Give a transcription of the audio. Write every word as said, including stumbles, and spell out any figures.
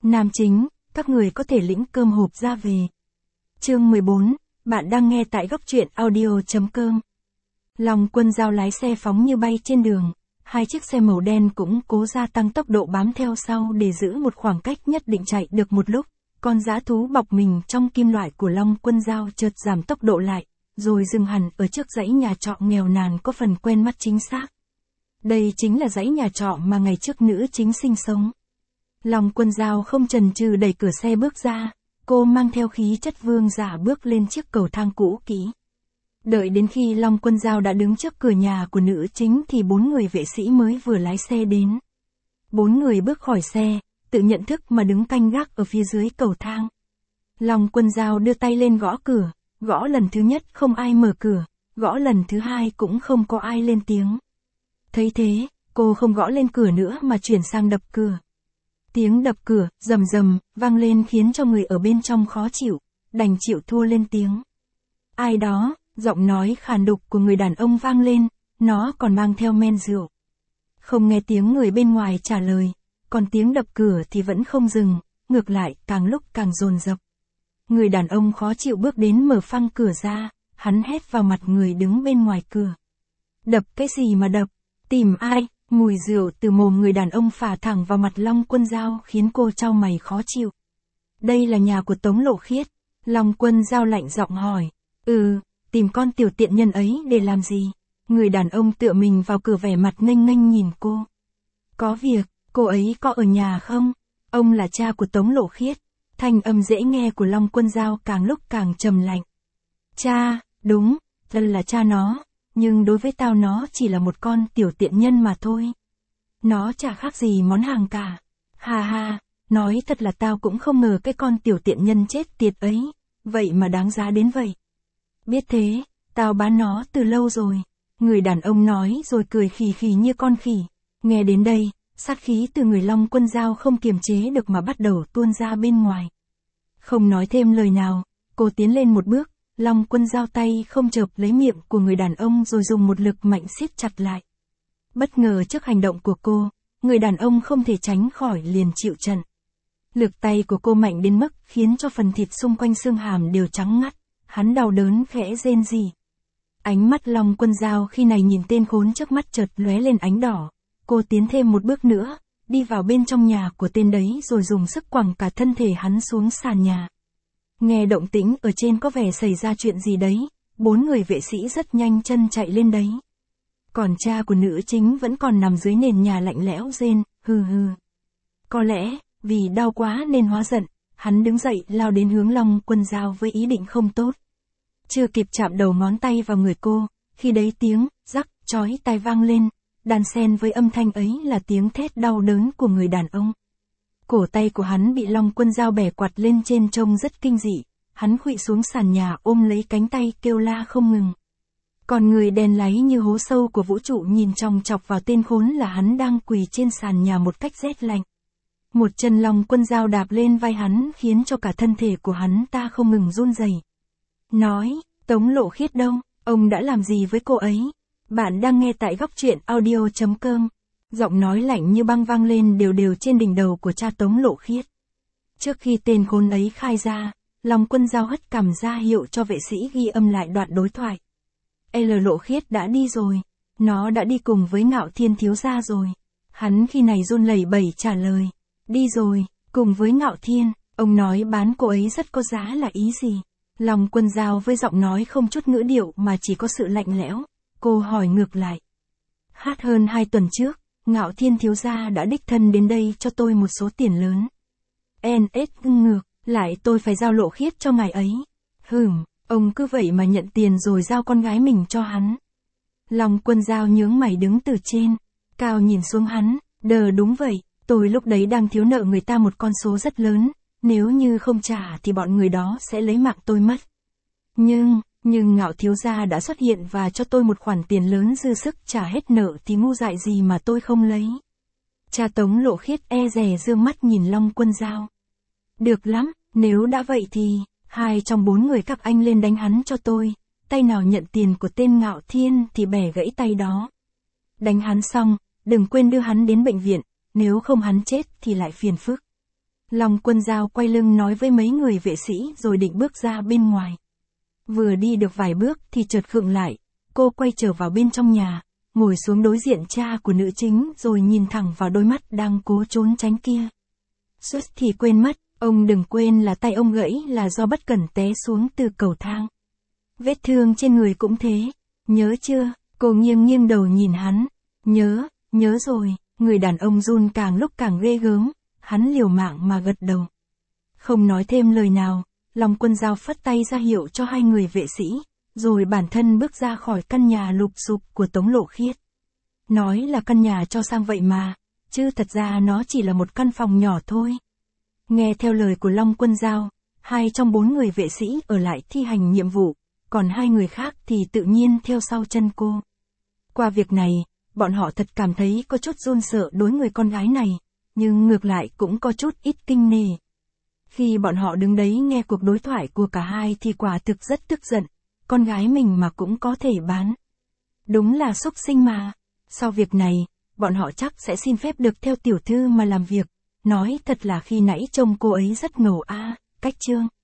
Nam chính, các người có thể lĩnh cơm hộp ra về. Chương mười bốn, bạn đang nghe tại góc truyện audio chấm com. Long Quân Dao lái xe phóng như bay trên đường, hai chiếc xe màu đen cũng cố gia tăng tốc độ bám theo sau để giữ một khoảng cách nhất định. Chạy được một lúc, con dã thú bọc mình trong kim loại của Long Quân Dao chợt giảm tốc độ lại, rồi dừng hẳn ở trước dãy nhà trọ nghèo nàn có phần quen mắt chính xác. Đây chính là dãy nhà trọ mà ngày trước nữ chính sinh sống. Long Quân Dao không chần chừ đẩy cửa xe bước ra, cô mang theo khí chất vương giả bước lên chiếc cầu thang cũ kỹ. Đợi đến khi Long Quân Dao đã đứng trước cửa nhà của nữ chính thì bốn người vệ sĩ mới vừa lái xe đến. Bốn người bước khỏi xe, tự nhận thức mà đứng canh gác ở phía dưới cầu thang. Long Quân Dao đưa tay lên gõ cửa, gõ lần thứ nhất không ai mở cửa, gõ lần thứ hai cũng không có ai lên tiếng. Thấy thế, cô không gõ lên cửa nữa mà chuyển sang đập cửa. Tiếng đập cửa, rầm rầm, vang lên khiến cho người ở bên trong khó chịu, đành chịu thua lên tiếng. Ai đó, giọng nói khàn đục của người đàn ông vang lên, nó còn mang theo men rượu. Không nghe tiếng người bên ngoài trả lời, còn tiếng đập cửa thì vẫn không dừng, ngược lại càng lúc càng dồn dập. Người đàn ông khó chịu bước đến mở phăng cửa ra, hắn hét vào mặt người đứng bên ngoài cửa. Đập cái gì mà đập? Tìm ai? Mùi rượu từ mồm người đàn ông phả thẳng vào mặt Long Quân Dao khiến cô chau mày khó chịu. Đây là nhà của Tống Lộ Khiết. Long Quân Dao lạnh giọng hỏi. Ừ, tìm con tiểu tiện nhân ấy để làm gì? Người đàn ông tựa mình vào cửa vẻ mặt nghênh nghênh nhìn cô. Có việc, cô ấy có ở nhà không? Ông là cha của Tống Lộ Khiết. Thanh âm dễ nghe của Long Quân Dao càng lúc càng trầm lạnh. Cha, đúng, thân là cha nó. Nhưng đối với tao nó chỉ là một con tiểu tiện nhân mà thôi. Nó chả khác gì món hàng cả. Ha ha, nói thật là tao cũng không ngờ cái con tiểu tiện nhân chết tiệt ấy, vậy mà đáng giá đến vậy. Biết thế, tao bán nó từ lâu rồi. Người đàn ông nói rồi cười khì khì như con khỉ. Nghe đến đây, sát khí từ người Long Quân Dao không kiềm chế được mà bắt đầu tuôn ra bên ngoài. Không nói thêm lời nào, cô tiến lên một bước. Long Quân Dao tay không chộp lấy miệng của người đàn ông rồi dùng một lực mạnh siết chặt lại. Bất ngờ trước hành động của cô, người đàn ông không thể tránh khỏi liền chịu trận. Lực tay của cô mạnh đến mức khiến cho phần thịt xung quanh xương hàm đều trắng ngắt, hắn đau đớn khẽ rên rỉ. Ánh mắt Long Quân Dao khi này nhìn tên khốn trước mắt chợt lóe lên ánh đỏ. Cô tiến thêm một bước nữa, đi vào bên trong nhà của tên đấy rồi dùng sức quẳng cả thân thể hắn xuống sàn nhà. Nghe động tĩnh ở trên có vẻ xảy ra chuyện gì đấy, bốn người vệ sĩ rất nhanh chân chạy lên đấy. Còn cha của nữ chính vẫn còn nằm dưới nền nhà lạnh lẽo rên, hừ hừ. Có lẽ, vì đau quá nên hóa giận, hắn đứng dậy lao đến hướng Long Quân Dao với ý định không tốt. Chưa kịp chạm đầu ngón tay vào người cô, khi đấy tiếng, rắc, chói tai vang lên, đan xen với âm thanh ấy là tiếng thét đau đớn của người đàn ông. Cổ tay của hắn bị Long Quân Dao bẻ quạt lên trên trông rất kinh dị, hắn khuỵu xuống sàn nhà ôm lấy cánh tay kêu la không ngừng. Còn người đen láy như hố sâu của vũ trụ nhìn chòng chọc vào tên khốn là hắn đang quỳ trên sàn nhà một cách rét lạnh. Một chân Long Quân Dao đạp lên vai hắn khiến cho cả thân thể của hắn ta không ngừng run rẩy. Nói, Tống Lộ Khiết đâu, ông đã làm gì với cô ấy? Bạn đang nghe tại góc truyện audio chấm com. Giọng nói lạnh như băng vang lên đều đều trên đỉnh đầu của cha Tống Lộ Khiết. Trước khi tên khốn ấy khai ra, Long Quân Dao hất cằm ra hiệu cho vệ sĩ ghi âm lại đoạn đối thoại. L Lộ Khiết đã đi rồi, nó đã đi cùng với Ngạo Thiên thiếu gia rồi. Hắn khi này run lẩy bẩy trả lời, đi rồi, cùng với Ngạo Thiên, ông nói bán cô ấy rất có giá là ý gì? Long Quân Dao với giọng nói không chút ngữ điệu mà chỉ có sự lạnh lẽo, cô hỏi ngược lại. Hát hơn hai tuần trước, Ngạo Thiên thiếu gia đã đích thân đến đây cho tôi một số tiền lớn. en ét ngược, lại tôi phải giao Lộ Khiết cho ngài ấy. Hửm, ông cứ vậy mà nhận tiền rồi giao con gái mình cho hắn. Long Quân Dao nhướng mày đứng từ trên, cao nhìn xuống hắn, đờ đúng vậy, tôi lúc đấy đang thiếu nợ người ta một con số rất lớn, nếu như không trả thì bọn người đó sẽ lấy mạng tôi mất. Nhưng, nhưng Ngạo thiếu gia đã xuất hiện và cho tôi một khoản tiền lớn dư sức trả hết nợ thì ngu dại gì mà tôi không lấy. Cha Tống Lộ Khiết e dè dương mắt nhìn Long Quân Dao. Được lắm, nếu đã vậy thì, hai trong bốn người các anh lên đánh hắn cho tôi, tay nào nhận tiền của tên Ngạo Thiên thì bẻ gãy tay đó. Đánh hắn xong, đừng quên đưa hắn đến bệnh viện, nếu không hắn chết thì lại phiền phức. Long Quân Dao quay lưng nói với mấy người vệ sĩ rồi định bước ra bên ngoài. Vừa đi được vài bước thì chợt khựng lại, cô quay trở vào bên trong nhà, ngồi xuống đối diện cha của nữ chính rồi nhìn thẳng vào đôi mắt đang cố trốn tránh kia. Suýt thì quên mất, ông đừng quên là tay ông gãy là do bất cẩn té xuống từ cầu thang. Vết thương trên người cũng thế, nhớ chưa? Cô nghiêng nghiêng đầu nhìn hắn. Nhớ, nhớ rồi, người đàn ông run càng lúc càng ghê gớm, hắn liều mạng mà gật đầu. Không nói thêm lời nào, Long Quân Dao phất tay ra hiệu cho hai người vệ sĩ, rồi bản thân bước ra khỏi căn nhà lụp xụp của Tống Lộ Khiết. Nói là căn nhà cho sang vậy mà, chứ thật ra nó chỉ là một căn phòng nhỏ thôi. Nghe theo lời của Long Quân Dao, hai trong bốn người vệ sĩ ở lại thi hành nhiệm vụ, còn hai người khác thì tự nhiên theo sau chân cô. Qua việc này, bọn họ thật cảm thấy có chút run sợ đối người con gái này, nhưng ngược lại cũng có chút ít kinh nể. Khi bọn họ đứng đấy nghe cuộc đối thoại của cả hai thì quả thực rất tức giận, con gái mình mà cũng có thể bán. Đúng là xúc sinh mà. Sau việc này, bọn họ chắc sẽ xin phép được theo tiểu thư mà làm việc. Nói thật là khi nãy trông cô ấy rất ngầu a, cách chương.